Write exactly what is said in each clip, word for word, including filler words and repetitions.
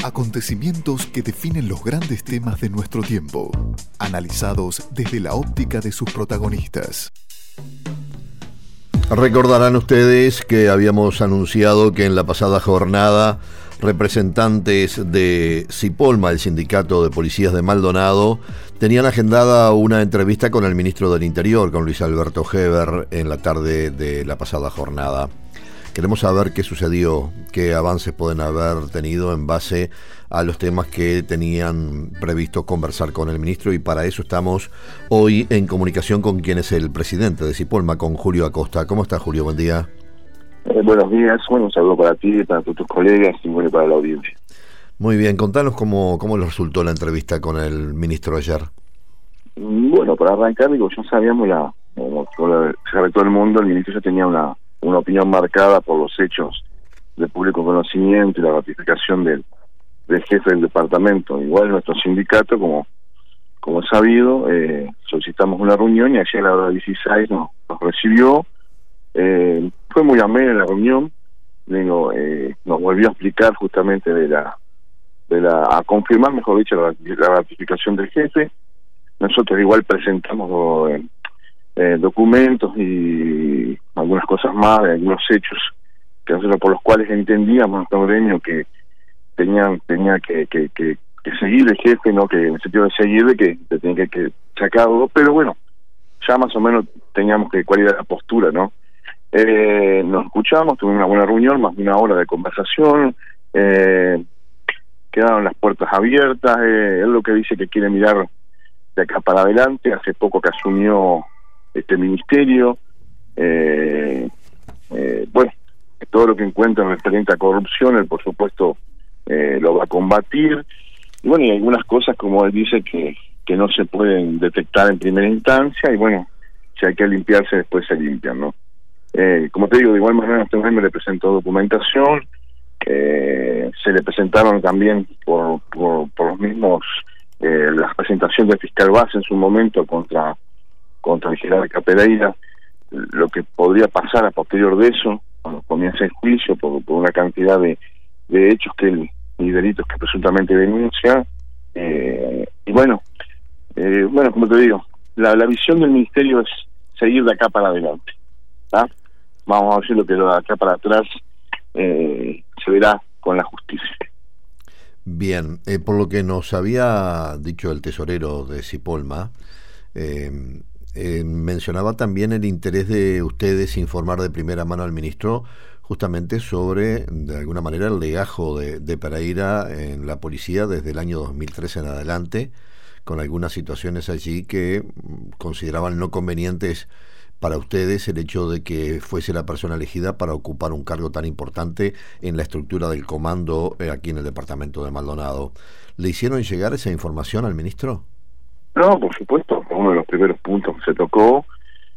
Acontecimientos que definen los grandes temas de nuestro tiempo, analizados desde la óptica de sus protagonistas. Recordarán ustedes que habíamos anunciado que en la pasada jornada representantes de Cipolma, el sindicato de policías de Maldonado, tenían agendada una entrevista con el ministro del Interior, con Luis Alberto Heber, en la tarde de la pasada jornada. Queremos saber qué sucedió, qué avances pueden haber tenido en base a los temas que tenían previsto conversar con el ministro, y para eso estamos hoy en comunicación con quien es el presidente de Cipolma, con Julio Acosta. ¿Cómo está, Julio? Buen día. Eh, buenos días, bueno, un saludo para ti, para tus colegas y bueno, para la audiencia. Muy bien, contanos cómo, cómo les resultó la entrevista con el ministro ayer. Bueno, para arrancar, digo, ya sabíamos, la, como sabe todo el mundo, el ministro ya tenía una, una opinión marcada por los hechos de público conocimiento y la ratificación del, del jefe del departamento. Igual nuestro sindicato, como como es sabido, eh, solicitamos una reunión y ayer a la hora dieciséis nos, nos recibió. Eh, fue muy amena la reunión, digo, eh, nos volvió a explicar justamente de la, de la, a confirmar, mejor dicho, la, la ratificación del jefe. Nosotros igual presentamos eh, eh, documentos y algunas cosas más, algunos hechos que nosotros por los cuales entendíamos nuestro gremio que tenían tenía que, que, que, que seguir el jefe, no que en el sentido de seguirle, que, que tenía que, que sacarlo, pero bueno, ya más o menos teníamos que cuál era la postura, ¿no? Eh, nos escuchamos, tuvimos una buena reunión, más de una hora de conversación, eh, quedaron las puertas abiertas. Eh, él lo que dice que quiere mirar de acá para adelante, hace poco que asumió este ministerio, eh, eh, bueno, todo lo que encuentra referente a corrupción, él por supuesto eh, lo va a combatir, y bueno, y algunas cosas como él dice que, que no se pueden detectar en primera instancia, y bueno, si hay que limpiarse después se limpian, ¿no? Eh, como te digo, de igual manera este hombre le presentó documentación, eh, se le presentaron también por, por, por los mismos eh, la presentación del fiscal base en su momento contra contra el jerarca Pereira, lo que podría pasar a posterior de eso cuando comience el juicio por, por una cantidad de, de hechos que él, y delitos que presuntamente denuncia, eh, y bueno eh, bueno como te digo, la, la visión del ministerio es seguir de acá para adelante, ¿tá? Vamos a decir lo que de acá para atrás eh, se verá con la justicia. Bien, eh, por lo que nos había dicho el tesorero de Cipolma, eh, eh, mencionaba también el interés de ustedes informar de primera mano al ministro justamente sobre, de alguna manera, el legajo de, de Pereira en la policía desde el año dos mil trece en adelante, con algunas situaciones allí que consideraban no convenientes para ustedes el hecho de que fuese la persona elegida para ocupar un cargo tan importante en la estructura del comando eh, aquí en el departamento de Maldonado. ¿Le hicieron llegar esa información al ministro? No, por supuesto, uno de los primeros puntos que se tocó,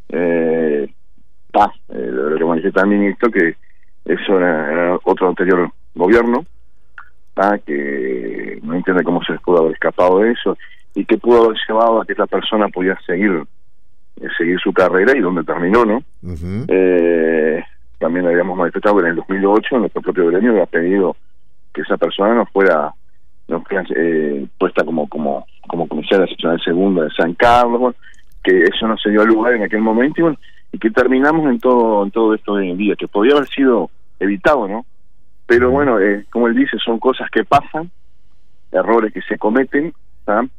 eh, ah, eh, lo que manifiesta el ministro, que eso era, era otro anterior gobierno, ah, que no entiende cómo se les pudo haber escapado de eso, y que pudo haber llevado a que esa persona pudiera seguir seguir su carrera y donde terminó, ¿no? Uh-huh. Eh, también habíamos manifestado que en el dos mil ocho nuestro propio gremio había pedido que esa persona no fuera no fuera eh, puesta como como como comisaria seccional segunda de San Carlos, bueno, que eso no se dio lugar en aquel momento, y bueno, y que terminamos en todo en todo esto de hoy en día, que podía haber sido evitado, ¿no? Pero bueno, eh, como él dice, son cosas que pasan, errores que se cometen, ¿sabes?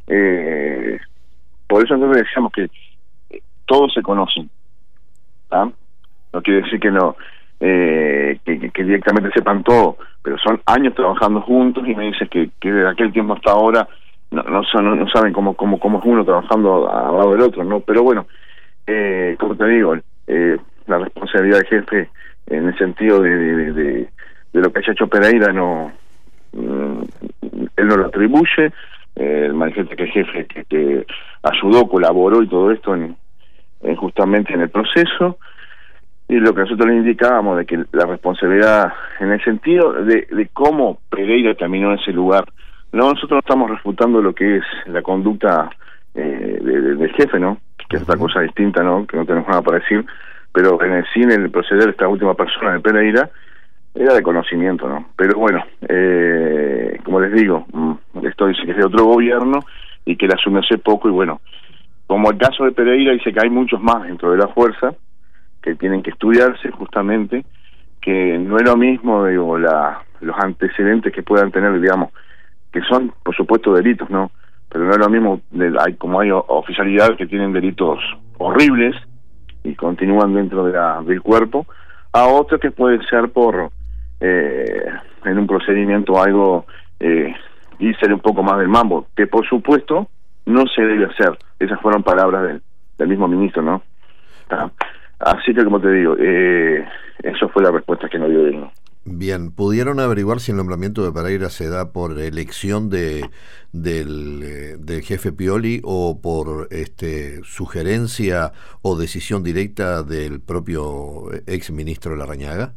Eh, por eso entonces decíamos que todos se conocen, ¿ah? No quiere decir que no eh, que, que directamente sepan todo, pero son años trabajando juntos, y me dices que, que de aquel tiempo hasta ahora no no, son, no saben cómo cómo cómo es uno trabajando al lado del otro, ¿no? Pero bueno, eh, como te digo, eh, la responsabilidad del jefe en el sentido de de, de, de, de lo que haya hecho Pereira no mm, él no lo atribuye, eh, el manifiesta que el jefe que, que ayudó, colaboró y todo esto en Eh, justamente en el proceso, y lo que nosotros le indicábamos de que la responsabilidad en el sentido de, de cómo Pereira caminó en ese lugar, no, nosotros no estamos refutando lo que es la conducta eh, de, de, del jefe, ¿no? Que es otra cosa distinta, ¿no? Que no tenemos nada para decir, pero en el cine el proceder de esta última persona de Pereira era de conocimiento, ¿no? Pero bueno, eh, como les digo, esto dice que es de otro gobierno y que la asume hace poco, y bueno, como el caso de Pereira, dice que hay muchos más dentro de la fuerza que tienen que estudiarse justamente, que no es lo mismo, digo, la, los antecedentes que puedan tener, digamos, que son, por supuesto, delitos, ¿no? Pero no es lo mismo, hay como hay oficialidad que tienen delitos horribles y continúan dentro de la, del cuerpo, a otros que puede ser por, eh, en un procedimiento algo, eh, irse un poco más del mambo, que por supuesto no se debe hacer. Esas fueron palabras del, del mismo ministro, ¿no? ¿Está? Así que, como te digo, eh, eso fue la respuesta que nos dio él, ¿no? Bien, ¿pudieron averiguar si el nombramiento de Pereira se da por elección de del, eh, del jefe Pioli o por este sugerencia o decisión directa del propio ex ministro Larrañaga?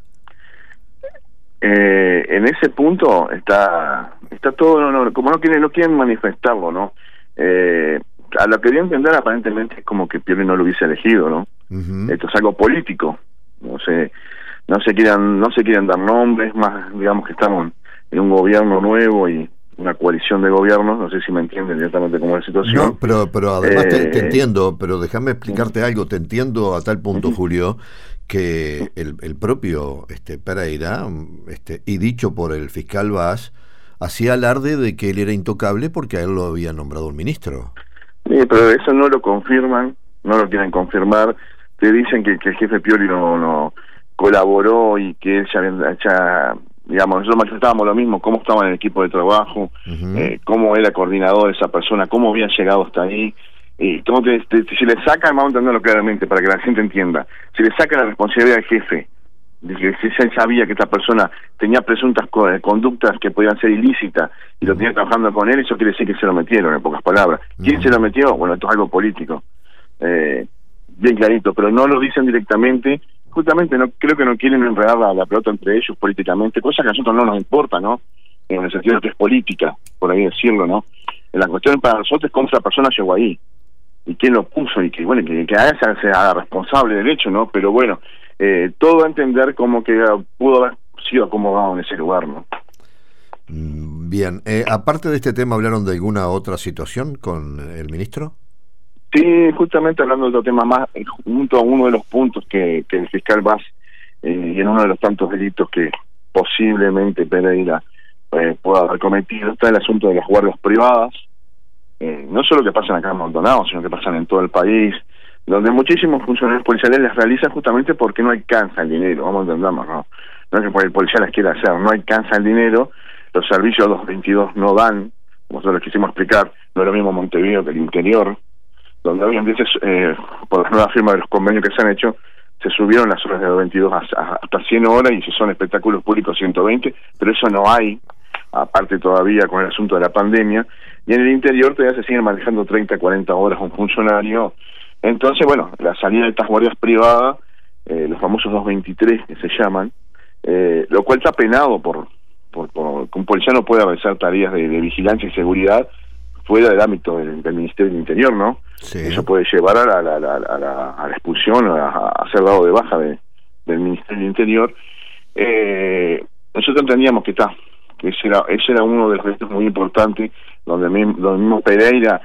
Eh, en ese punto está está todo, no, no, como no quieren, no quieren manifestarlo, ¿no? Eh, a lo que dio a entender aparentemente es como que Pioli no lo hubiese elegido, ¿no? Uh-huh. Esto es algo político, no sé, no se quieren, no se quieren dar nombres, más digamos que estamos en un gobierno nuevo y una coalición de gobiernos, no sé si me entienden directamente cómo es la situación. No, pero, pero además eh, te, te entiendo, pero déjame explicarte uh-huh. algo, te entiendo a tal punto, uh-huh. Julio, que el, el propio este Pereira, este, y dicho por el fiscal Vaz, hacía alarde de que él era intocable porque a él lo había nombrado un ministro. Sí, pero eso no lo confirman, no lo quieren confirmar. Te dicen que, que el jefe Pioli no, no colaboró y que él ya, ya digamos, nosotros manifestábamos lo mismo, cómo estaba en el equipo de trabajo, uh-huh. eh, cómo era coordinador de esa persona, cómo había llegado hasta ahí. Y cómo te, te, si le sacan, vamos a entenderlo claramente para que la gente entienda, si le sacan la responsabilidad al jefe, de que si él sabía que esta persona tenía presuntas conductas que podían ser ilícitas y lo tenía trabajando con él, eso quiere decir que se lo metieron, en pocas palabras. ¿Quién uh-huh. se lo metió? Bueno, esto es algo político, eh, bien clarito, pero no lo dicen directamente, justamente no creo que no quieren enredar la, la pelota entre ellos políticamente, cosa que a nosotros no nos importa, ¿no? En el sentido de que es política, por ahí decirlo, ¿no? La cuestión para nosotros es cómo esa persona llegó ahí y quién lo puso y que bueno que, que haga, se haga responsable del hecho, ¿no? Pero bueno, eh, todo a entender como que pudo haber sido acomodado en ese lugar, ¿no? Bien, eh, aparte de este tema, ¿hablaron de alguna otra situación con el ministro? Sí, justamente hablando de otro tema más, junto a uno de los puntos que, que el fiscal Vaz, eh, y en uno de los tantos delitos que posiblemente Pereira eh, pueda haber cometido, está el asunto de las guardias privadas, eh, no solo que pasan acá en Maldonado, sino que pasan en todo el país, donde muchísimos funcionarios policiales las realizan justamente porque no alcanza el dinero, vamos a entendernos, ¿no? No es que porque el policía las quiera hacer, no alcanza el dinero, los servicios dos veintidós no dan, como nosotros les quisimos explicar, no es lo mismo Montevideo que el interior, donde hoy en día, eh, por las nuevas firmas de los convenios que se han hecho, se subieron las horas de dos veintidós hasta cien horas, y si son espectáculos públicos ciento veinte, pero eso no hay, aparte todavía con el asunto de la pandemia, y en el interior todavía se siguen manejando treinta, cuarenta horas un funcionario. Entonces, bueno, la salida de estas guardias privadas, eh, los famosos dos veintitrés que se llaman, eh, lo cual está penado por, por, por que un policía no puede realizar tareas de, de vigilancia y seguridad fuera del ámbito del, del Ministerio del Interior, ¿no? Sí. Eso puede llevar a la, la, la, a la, a la expulsión, a, a ser dado de baja de, del Ministerio del Interior. Eh, nosotros entendíamos que está, que ese era, ese era uno de los gestos muy importantes, donde el mismo Pereira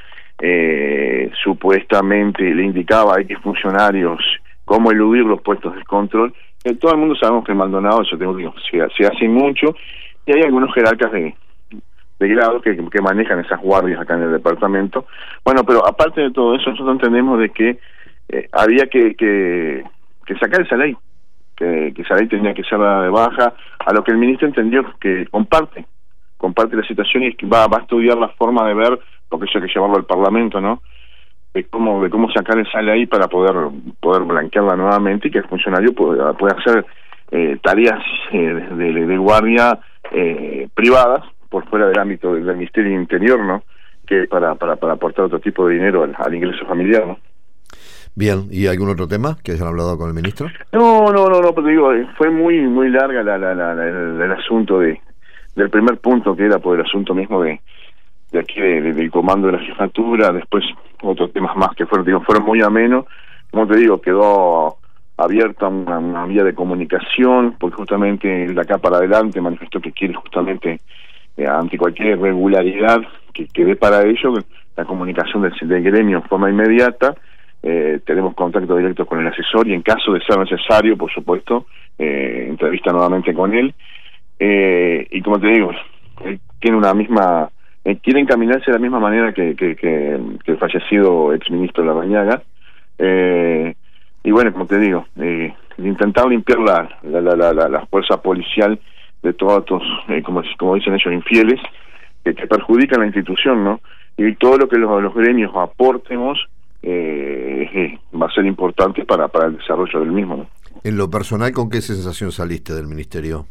eh, supuestamente le indicaba a X funcionarios cómo eludir los puestos de control. Eh, todo el mundo sabemos que en Maldonado, eso tengo que decir, se, se hace mucho, y hay algunos jerarcas de de grado que, que manejan esas guardias acá en el departamento. Bueno, pero aparte de todo eso, nosotros entendemos de que eh, había que, que que sacar esa ley, que, que esa ley tenía que ser dada de baja, a lo que el ministro entendió que comparte, comparte la situación y que va, va a estudiar la forma de ver, porque eso hay que llevarlo al Parlamento, ¿no? De cómo, de cómo sacar esa ley para poder poder blanquearla nuevamente y que el funcionario pueda, pueda hacer eh, tareas eh, de, de, de guardia eh, privadas, por fuera del ámbito del, del Ministerio del Interior, ¿no? Que para, para, para aportar otro tipo de dinero al, al ingreso familiar, ¿no? Bien, ¿y algún otro tema que hayan hablado con el ministro? No, no, no, no, pero digo, fue muy muy larga la, la, la, la el, el asunto de del primer punto, que era por el asunto mismo de, de aquí de, de, del comando de la jefatura, después otros temas más que fueron, digo, fueron muy amenos, como te digo, quedó abierta una, una vía de comunicación, porque justamente de acá para adelante manifestó que quiere justamente Eh, ante cualquier irregularidad que, que dé para ello, la comunicación del, del gremio en forma inmediata. Eh, tenemos contacto directo con el asesor y en caso de ser necesario, por supuesto, eh, entrevista nuevamente con él. Eh, y como te digo, él tiene una misma, eh, quiere encaminarse de la misma manera que, que, que, que el fallecido exministro Larrañaga. Eh, y bueno, como te digo, eh, intentar limpiar la, la, la, la, la, la fuerza policial de todos estos, eh, como, como dicen ellos, infieles, que, que perjudican la institución, ¿no? Y todo lo que los, los gremios aportemos eh, eh, va a ser importante para, para el desarrollo del mismo, ¿no? En lo personal, ¿con qué sensación saliste del ministerio?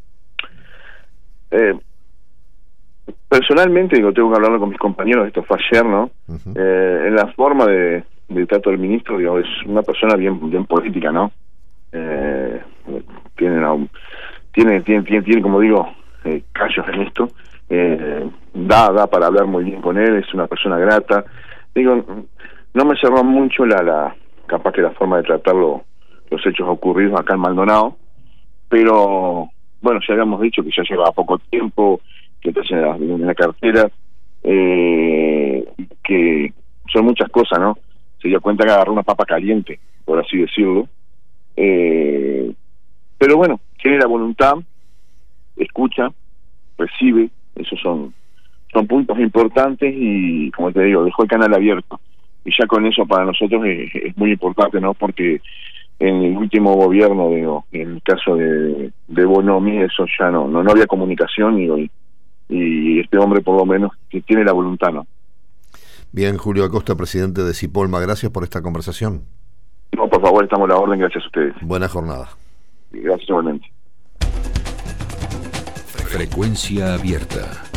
Eh, personalmente, digo, tengo que hablarlo con mis compañeros, esto fue ayer, ¿no? Uh-huh. Eh, en la forma de, de trato del ministro, digo, es una persona bien, bien política, ¿no? Eh, tiene, una, tiene, tiene, tiene, tiene, como digo, eh, callos en esto. Eh, da, da para hablar muy bien con él, es una persona grata. Digo, no me cerró mucho la, la capaz que la forma de tratar lo, los hechos ocurridos acá en Maldonado, pero bueno, ya habíamos dicho que ya llevaba poco tiempo, que está en la, en la cartera, eh, que son muchas cosas, ¿no? Se dio cuenta que agarró una papa caliente, por así decirlo, eh, pero bueno, tiene la voluntad, escucha, recibe. Esos son son puntos importantes y, como te digo, dejó el canal abierto. Y ya con eso para nosotros es, es muy importante, ¿no? Porque en el último gobierno, digo, en el caso de, de Bonomi, eso ya no, no no había comunicación y, y este hombre por lo menos que tiene la voluntad, ¿no? Bien, Julio Acosta, presidente de Cipolma, gracias por esta conversación. No, por favor, estamos a la orden, gracias a ustedes. Buena jornada. Gracias igualmente. Frecuencia abierta.